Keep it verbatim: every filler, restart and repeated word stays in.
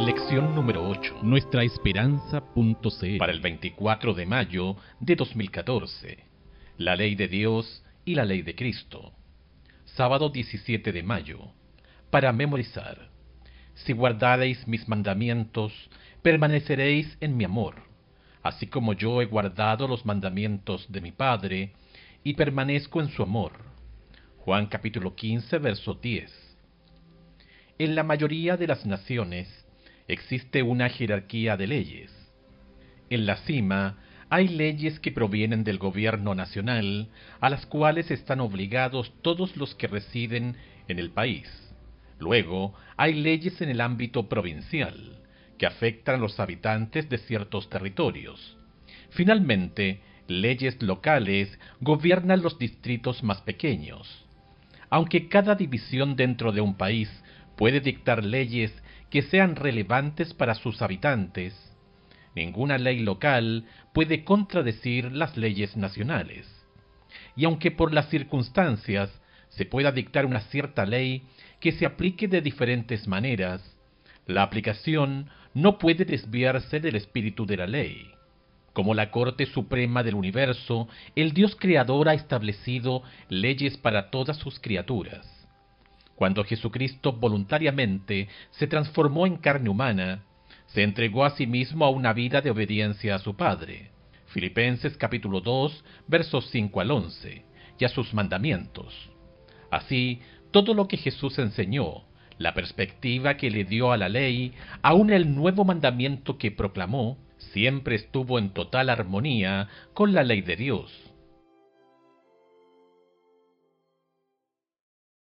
Lección número ocho. Nuestra Esperanza.cl Para el veinticuatro de mayo de dos mil catorce. La ley de Dios y la ley de Cristo. Sábado diecisiete de mayo. Para memorizar. Si guardareis mis mandamientos, permaneceréis en mi amor, así como yo he guardado los mandamientos de mi Padre, y permanezco en su amor. Juan capítulo quince, verso diez. En la mayoría de las naciones existe una jerarquía de leyes. En la cima hay leyes que provienen del gobierno nacional, a las cuales están obligados todos los que residen en el país. Luego hay leyes en el ámbito provincial, que afectan a los habitantes de ciertos territorios. Finalmente, leyes locales gobiernan los distritos más pequeños. Aunque cada división dentro de un país puede dictar leyes que sean relevantes para sus habitantes, ninguna ley local puede contradecir las leyes nacionales. Y aunque por las circunstancias se pueda dictar una cierta ley que se aplique de diferentes maneras, la aplicación no puede desviarse del espíritu de la ley. Como la Corte Suprema del Universo, el Dios Creador ha establecido leyes para todas sus criaturas. Cuando Jesucristo voluntariamente se transformó en carne humana, se entregó a sí mismo a una vida de obediencia a su Padre, Filipenses capítulo dos, versos cinco al once, y a sus mandamientos. Así, todo lo que Jesús enseñó, la perspectiva que le dio a la ley, aun el nuevo mandamiento que proclamó, siempre estuvo en total armonía con la ley de Dios.